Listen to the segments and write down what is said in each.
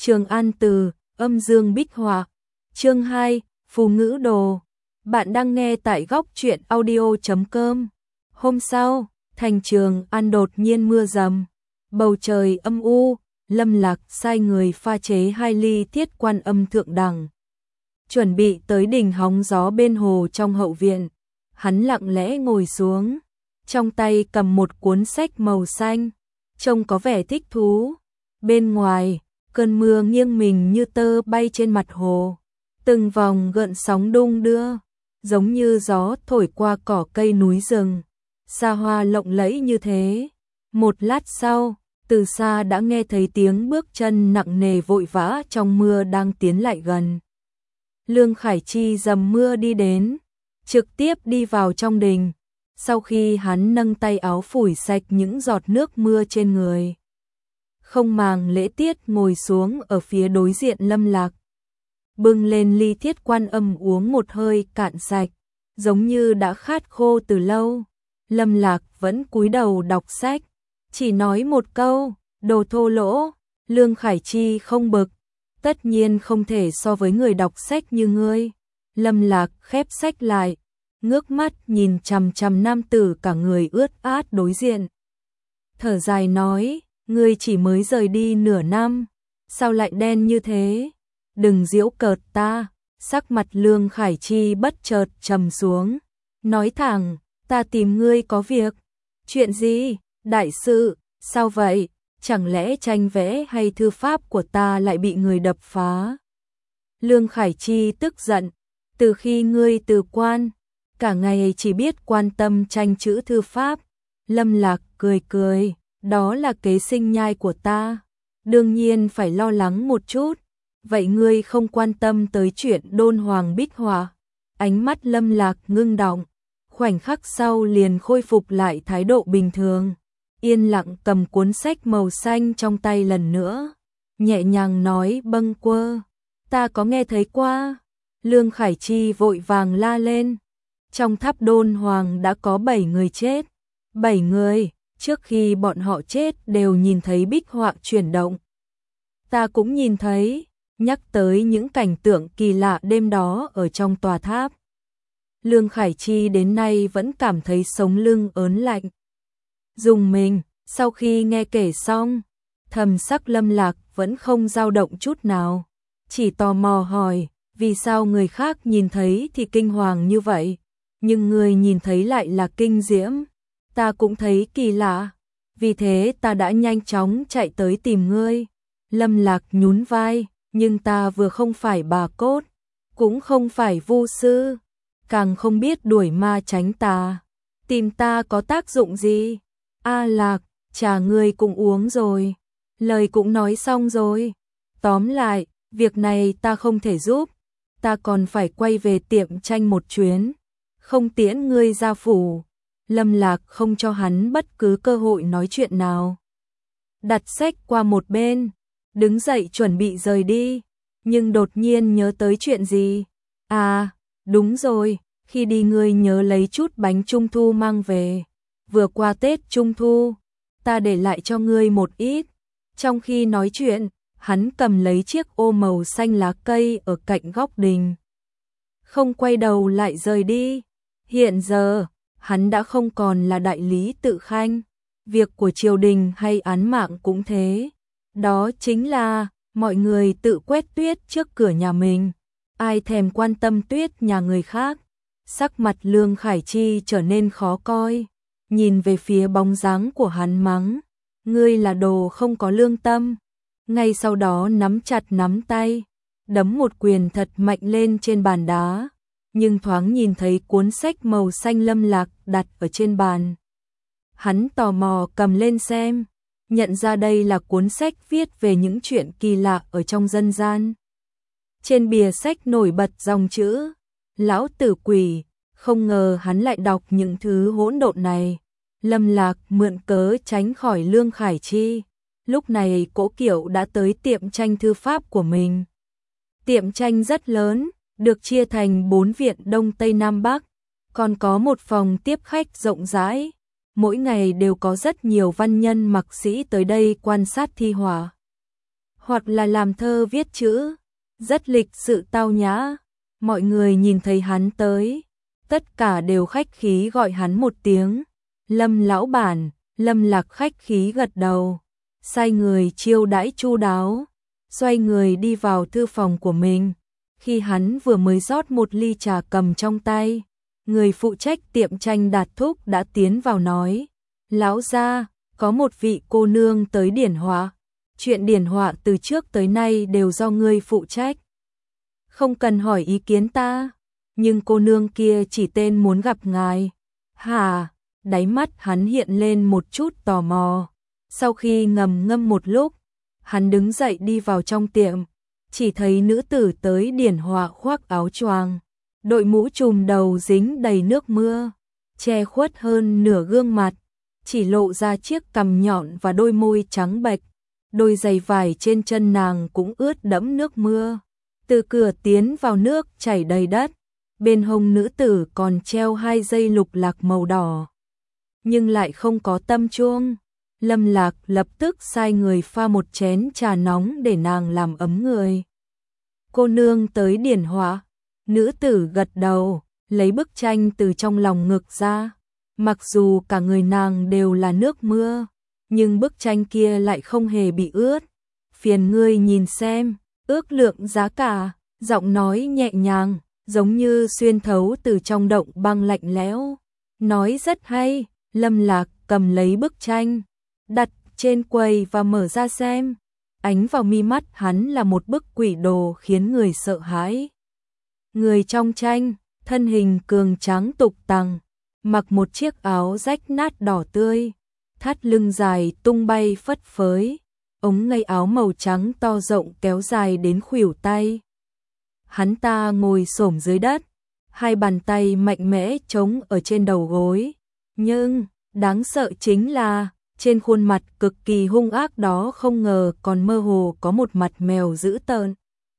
Trường An Từ, âm dương bích họa. Chương 2, Phù ngữ đồ. Bạn đang nghe tại góc truyện audio.com. Hôm sau, thành Trường An đột nhiên mưa rầm. Bầu trời âm u, Lâm Lạc sai người pha chế 2 ly thiết quan âm thượng đẳng. Chuẩn bị tới đỉnh hóng gió bên hồ trong hậu viện. Hắn lặng lẽ ngồi xuống, trong tay cầm một cuốn sách màu xanh, trông có vẻ thích thú. Bên ngoài, cơn mưa nghiêng mình như tơ bay trên mặt hồ, từng vòng gợn sóng đung đưa, giống như gió thổi qua cỏ cây núi rừng, xa hoa lộng lẫy như thế. Một lát sau, từ xa đã nghe thấy tiếng bước chân nặng nề vội vã trong mưa đang tiến lại gần. Lương Khải Chi dầm mưa đi đến, trực tiếp đi vào trong đình. Sau khi hắn nâng tay áo phủi sạch những giọt nước mưa trên người, không màng lễ tiết ngồi xuống ở phía đối diện Lâm Lạc, bưng lên ly thiết quan âm uống một hơi cạn sạch, giống như đã khát khô từ lâu. Lâm Lạc vẫn cúi đầu đọc sách, chỉ nói một câu, đồ thô lỗ. Lương Khải Chi không bực, tất nhiên không thể so với người đọc sách như ngươi. Lâm Lạc khép sách lại, ngước mắt nhìn chằm chằm nam tử cả người ướt át đối diện. Thở dài nói, ngươi chỉ mới rời đi nửa năm, sao lại đen như thế? Đừng giễu cợt ta. Sắc mặt Lương Khải Chi bất chợt trầm xuống, nói thẳng, ta tìm ngươi có việc. Chuyện gì? Đại sự, sao vậy? Chẳng lẽ tranh vẽ hay thư pháp của ta lại bị người đập phá? Lương Khải Chi tức giận, từ khi ngươi từ quan, cả ngày chỉ biết quan tâm tranh chữ thư pháp. Lâm Lạc cười cười, đó là kế sinh nhai của ta, đương nhiên phải lo lắng một chút. Vậy ngươi không quan tâm tới chuyện đôn hoàng bích họa? Ánh mắt Lâm Lạc ngưng đọng, khoảnh khắc sau liền khôi phục lại thái độ bình thường, yên lặng cầm cuốn sách màu xanh trong tay lần nữa, nhẹ nhàng nói bâng quơ, ta có nghe thấy qua. Lương Khải Chi vội vàng la lên, trong tháp đôn hoàng đã có 7 người chết. 7 người, trước khi bọn họ chết đều nhìn thấy bích họa chuyển động. Ta cũng nhìn thấy, nhắc tới những cảnh tượng kỳ lạ đêm đó ở trong tòa tháp. Lương Khải Chi đến nay vẫn cảm thấy sống lưng ớn lạnh. Dùng mình, sau khi nghe kể xong, thần sắc Lâm Lạc vẫn không dao động chút nào, chỉ tò mò hỏi, vì sao người khác nhìn thấy thì kinh hoàng như vậy, nhưng người nhìn thấy lại là kinh diễm? Ta cũng thấy kỳ lạ, vì thế ta đã nhanh chóng chạy tới tìm ngươi. Lâm Lạc nhún vai, nhưng ta vừa không phải bà cốt, cũng không phải vu sư, càng không biết đuổi ma tránh tà, tìm ta có tác dụng gì? A Lạc, trà ngươi cũng uống rồi, lời cũng nói xong rồi. Tóm lại, việc này ta không thể giúp, ta còn phải quay về tiệm tranh một chuyến, không tiễn ngươi ra phủ. Lâm Lạc không cho hắn bất cứ cơ hội nói chuyện nào, đặt sách qua một bên, đứng dậy chuẩn bị rời đi, nhưng đột nhiên nhớ tới chuyện gì. À, đúng rồi, khi đi ngươi nhớ lấy chút bánh trung thu mang về, vừa qua Tết Trung Thu, ta để lại cho ngươi một ít. Trong khi nói chuyện, hắn cầm lấy chiếc ô màu xanh lá cây ở cạnh góc đình, không quay đầu lại rời đi. Hiện giờ, hắn đã không còn là đại lý tự khanh, việc của triều đình hay án mạng cũng thế. Đó chính là, mọi người tự quét tuyết trước cửa nhà mình, ai thèm quan tâm tuyết nhà người khác. Sắc mặt Lương Khải Chi trở nên khó coi, nhìn về phía bóng dáng của hắn mắng, ngươi là đồ không có lương tâm. Ngay sau đó nắm chặt nắm tay, đấm một quyền thật mạnh lên trên bàn đá, nhưng thoáng nhìn thấy cuốn sách màu xanh Lâm Lạc đặt ở trên bàn. Hắn tò mò cầm lên xem, nhận ra đây là cuốn sách viết về những chuyện kỳ lạ ở trong dân gian. Trên bìa sách nổi bật dòng chữ, lão tử quỷ, không ngờ hắn lại đọc những thứ hỗn độn này. Lâm Lạc mượn cớ tránh khỏi Lương Khải Chi. Lúc này Cố Kiệu đã tới tiệm tranh thư pháp của mình. Tiệm tranh rất lớn, được chia thành 4 viện Đông Tây Nam Bắc, còn có một phòng tiếp khách rộng rãi. Mỗi ngày đều có rất nhiều văn nhân mặc sĩ tới đây quan sát thi họa. hoặc là làm thơ viết chữ, rất lịch sự tao nhã. Mọi người nhìn thấy hắn tới, tất cả đều khách khí gọi hắn một tiếng Lâm lão bản. Lâm Lạc khách khí gật đầu, sai người chiêu đãi chu đáo, xoay người đi vào thư phòng của mình. Khi hắn vừa mới rót một ly trà cầm trong tay, người phụ trách tiệm tranh Đạt Thúc đã tiến vào nói: "Lão gia, có một vị cô nương tới điển họa. Chuyện điển họa từ trước tới nay đều do ngươi phụ trách, không cần hỏi ý kiến ta, nhưng cô nương kia chỉ tên muốn gặp ngài." "Hả?" Đáy mắt hắn hiện lên một chút tò mò. Sau khi ngầm ngâm một lúc, hắn đứng dậy đi vào trong tiệm, chỉ thấy nữ tử tới điển họa khoác áo choàng, đội mũ trùm đầu dính đầy nước mưa, che khuất hơn nửa gương mặt, chỉ lộ ra chiếc cằm nhọn và đôi môi trắng bệch. Đôi giày vải trên chân nàng cũng ướt đẫm nước mưa. Từ cửa tiến vào nước chảy đầy đất. Bên hông nữ tử còn treo 2 dây lục lạc màu đỏ, nhưng lại không có tâm chuông. Lâm Lạc lập tức sai người pha một chén trà nóng để nàng làm ấm người. "Cô nương tới điển họa." Nữ tử gật đầu, lấy bức tranh từ trong lòng ngực ra. Mặc dù cả người nàng đều là nước mưa, nhưng bức tranh kia lại không hề bị ướt. "Phiền ngươi nhìn xem, ước lượng giá cả." Giọng nói nhẹ nhàng, giống như xuyên thấu từ trong động băng lạnh lẽo. Nói rất hay. Lâm Lạc cầm lấy bức tranh, đặt trên quầy và mở ra xem. Ánh vào mi mắt hắn là một bức quỷ đồ khiến người sợ hãi. Người trong tranh, thân hình cường tráng tục tằng, mặc một chiếc áo rách nát đỏ tươi, thắt lưng dài tung bay phất phới, ống ngây áo màu trắng to rộng kéo dài đến khuỷu tay. Hắn ta ngồi xổm dưới đất, 2 bàn tay mạnh mẽ chống ở trên đầu gối. Nhưng, đáng sợ chính là, trên khuôn mặt cực kỳ hung ác đó không ngờ còn mơ hồ có một mặt mèo dữ tợn.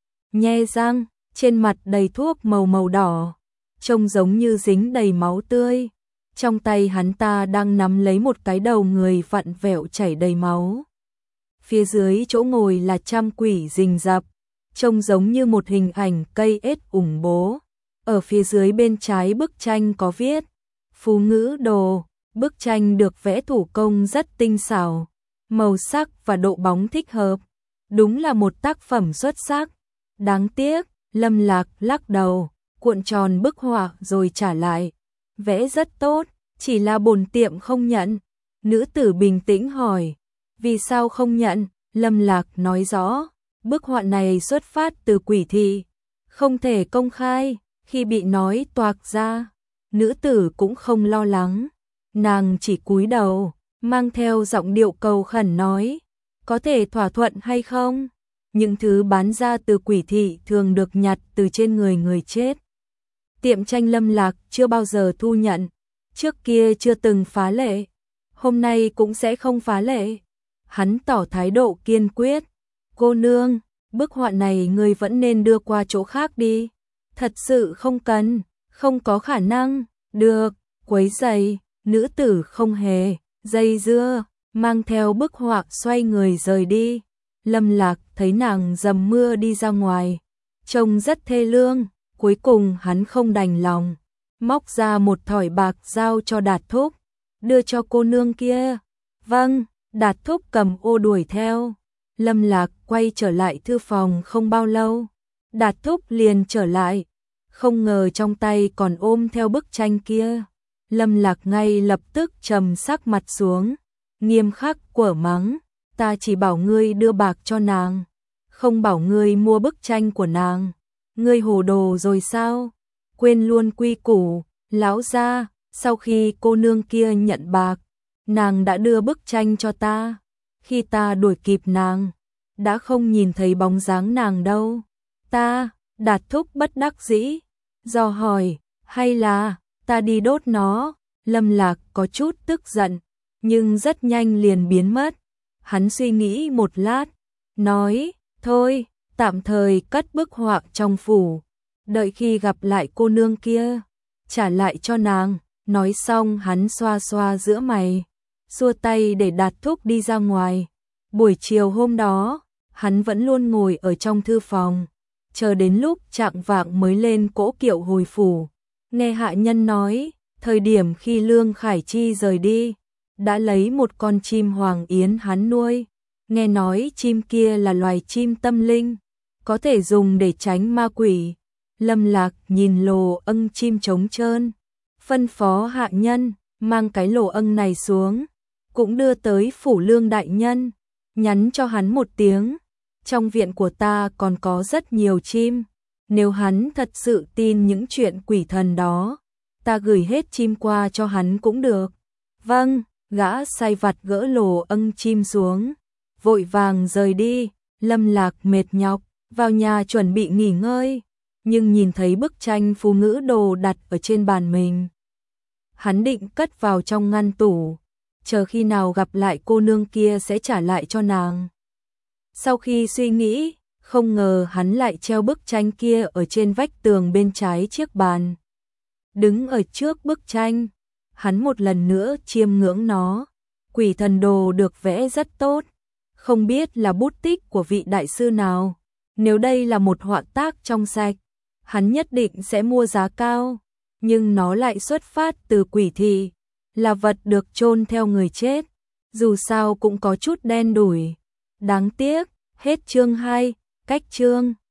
Nhe răng, trên mặt đầy thuốc màu đỏ, trông giống như dính đầy máu tươi. Trong tay hắn ta đang nắm lấy một cái đầu người vặn vẹo chảy đầy máu. Phía dưới chỗ ngồi là trăm quỷ rình rập, trông giống như một hình ảnh cây ếch ủng bố. Ở phía dưới bên trái bức tranh có viết Phú Ngữ Đồ. Bức tranh được vẽ thủ công rất tinh xảo, màu sắc và độ bóng thích hợp. Đúng là một tác phẩm xuất sắc. Đáng tiếc, Lâm Lạc lắc đầu, cuộn tròn bức họa rồi trả lại. "Vẽ rất tốt, chỉ là bổn tiệm không nhận." Nữ tử bình tĩnh hỏi, "Vì sao không nhận?" Lâm Lạc nói rõ, bức họa này xuất phát từ quỷ thị, không thể công khai. Khi bị nói toạc ra, nữ tử cũng không lo lắng. Nàng chỉ cúi đầu, mang theo giọng điệu cầu khẩn nói, "Có thể thỏa thuận hay không? Những thứ bán ra từ quỷ thị thường được nhặt từ trên người người chết. Tiệm tranh Lâm Lạc chưa bao giờ thu nhận, trước kia chưa từng phá lệ, hôm nay cũng sẽ không phá lệ." Hắn tỏ thái độ kiên quyết. "Cô nương, bức họa này ngươi vẫn nên đưa qua chỗ khác đi. Thật sự không cần, không có khả năng." "Được." Quấy giày. Nữ tử không hề dây dưa, mang theo bức họa xoay người rời đi. Lâm Lạc thấy nàng dầm mưa đi ra ngoài, trông rất thê lương. Cuối cùng hắn không đành lòng, móc ra một thỏi bạc giao cho Đạt Thúc, "Đưa cho cô nương kia." "Vâng." Đạt Thúc cầm ô đuổi theo. Lâm Lạc quay trở lại thư phòng không bao lâu, Đạt Thúc liền trở lại, không ngờ trong tay còn ôm theo bức tranh kia. Lâm Lạc ngay lập tức trầm sắc mặt xuống, nghiêm khắc quở mắng, "Ta chỉ bảo ngươi đưa bạc cho nàng, không bảo ngươi mua bức tranh của nàng. Ngươi hồ đồ rồi sao? Quên luôn quy củ." "Lão gia, sau khi cô nương kia nhận bạc, nàng đã đưa bức tranh cho ta. Khi ta đuổi kịp nàng, đã không nhìn thấy bóng dáng nàng đâu." "Ta?" Đạt Thúc bất đắc dĩ, dò hỏi, "Hay là ta đi đốt nó?" Lâm Lạc có chút tức giận, nhưng rất nhanh liền biến mất. Hắn suy nghĩ một lát, nói, "Thôi, tạm thời cất bức họa trong phủ, đợi khi gặp lại cô nương kia, trả lại cho nàng." Nói xong hắn xoa xoa giữa mày, xua tay để Đạt Thúc đi ra ngoài. Buổi chiều hôm đó, hắn vẫn luôn ngồi ở trong thư phòng, chờ đến lúc chạng vạng mới lên cỗ kiệu hồi phủ. Nghe hạ nhân nói, thời điểm khi Lương Khải Chi rời đi, đã lấy một con chim hoàng yến hắn nuôi. Nghe nói chim kia là loài chim tâm linh, có thể dùng để tránh ma quỷ. Lâm Lạc nhìn lồ ưng chim trống trơn, phân phó hạ nhân mang cái lồ ưng này xuống, cũng đưa tới phủ Lương đại nhân, nhắn cho hắn một tiếng, trong viện của ta còn có rất nhiều chim, nếu hắn thật sự tin những chuyện quỷ thần đó, ta gửi hết chim qua cho hắn cũng được. Vâng, gã sai vặt gỡ lồ ưng chim xuống, vội vàng rời đi. Lâm Lạc mệt nhọc, vào nhà chuẩn bị nghỉ ngơi, nhưng nhìn thấy bức tranh Phù Ngữ Đồ đặt ở trên bàn mình. Hắn định cất vào trong ngăn tủ, chờ khi nào gặp lại cô nương kia sẽ trả lại cho nàng. Sau khi suy nghĩ, không ngờ hắn lại treo bức tranh kia ở trên vách tường bên trái chiếc bàn. Đứng ở trước bức tranh, hắn một lần nữa chiêm ngưỡng nó. Quỷ thần đồ được vẽ rất tốt, không biết là bút tích của vị đại sư nào. Nếu đây là một họa tác trong sạch, hắn nhất định sẽ mua giá cao, nhưng nó lại xuất phát từ quỷ thị, là vật được chôn theo người chết, dù sao cũng có chút đen đủi. Đáng tiếc, hết chương 2, cách chương